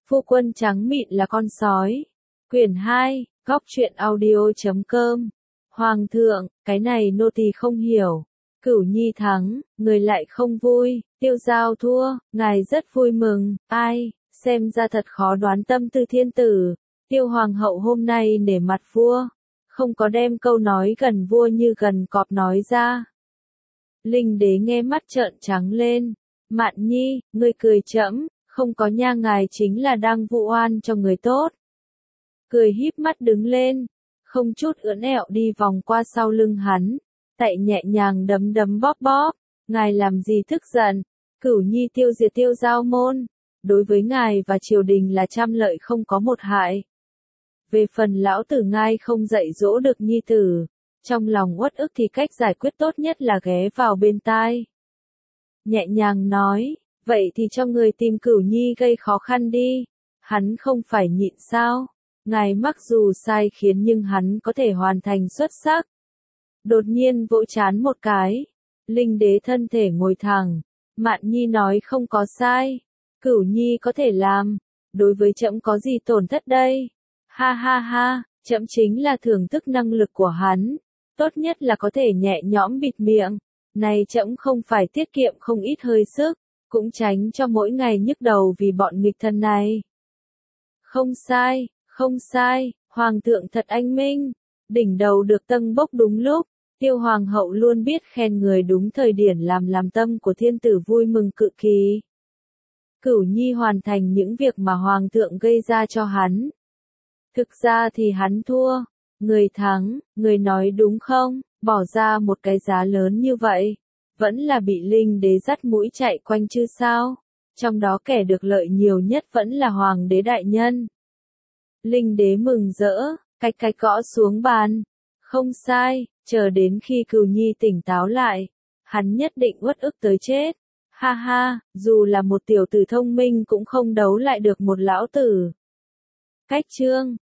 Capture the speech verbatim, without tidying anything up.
Phu quân trắng mịn là con sói. Quyển hai, góc truyện audio chấm com. Hoàng thượng, cái này nô tỳ không hiểu. Cửu Nhi thắng, người lại không vui. Tiêu Giao thua, ngài rất vui mừng. Ai, xem ra thật khó đoán tâm tư thiên tử. Tiêu hoàng hậu hôm nay nể mặt vua, không có đem câu nói gần vua như gần cọp nói ra. Linh đế nghe mắt trợn trắng lên. Mạn Nhi, ngươi cười trẫm, không có nha, ngài chính là đang vụ oan cho người tốt. Cười híp mắt đứng lên, không chút ưỡn ẹo đi vòng qua sau lưng hắn, tay nhẹ nhàng đấm đấm bóp bóp. Ngài làm gì tức giận? Cửu Nhi tiêu diệt Tiêu Giao môn, đối với ngài và triều đình là trăm lợi không có một hại. Về phần lão tử ngài không dạy dỗ được nhi tử, trong lòng uất ức thì cách giải quyết tốt nhất là ghé vào bên tai. Nhẹ nhàng nói, vậy thì cho người tìm Cửu Nhi gây khó khăn đi, hắn không phải nhịn sao? Ngài mặc dù sai khiến nhưng hắn có thể hoàn thành xuất sắc. Đột nhiên vỗ chán một cái, Linh đế thân thể ngồi thẳng. Mạn Nhi nói không có sai, Cửu Nhi có thể làm, đối với trẫm có gì tổn thất đây? Ha ha ha, trẫm chính là thưởng thức năng lực của hắn, tốt nhất là có thể nhẹ nhõm bịt miệng, này trẫm không phải tiết kiệm không ít hơi sức, cũng tránh cho mỗi ngày nhức đầu vì bọn nghịch thân này. Không sai, không sai, hoàng thượng thật anh minh, đỉnh đầu được tâng bốc đúng lúc. Tiêu hoàng hậu luôn biết khen người đúng thời điểm làm làm tâm của thiên tử vui mừng cự kỳ. Cửu Nhi hoàn thành những việc mà hoàng thượng gây ra cho hắn. Thực ra thì hắn thua, người thắng, người nói đúng không, bỏ ra một cái giá lớn như vậy, vẫn là bị Linh đế dắt mũi chạy quanh chứ sao, trong đó kẻ được lợi nhiều nhất vẫn là hoàng đế đại nhân. Linh đế mừng rỡ, cạch cạch gõ xuống bàn, không sai. Chờ đến khi Cửu Nhi tỉnh táo lại, hắn nhất định uất ức tới chết. Ha ha, dù là một tiểu tử thông minh cũng không đấu lại được một lão tử. Cách chương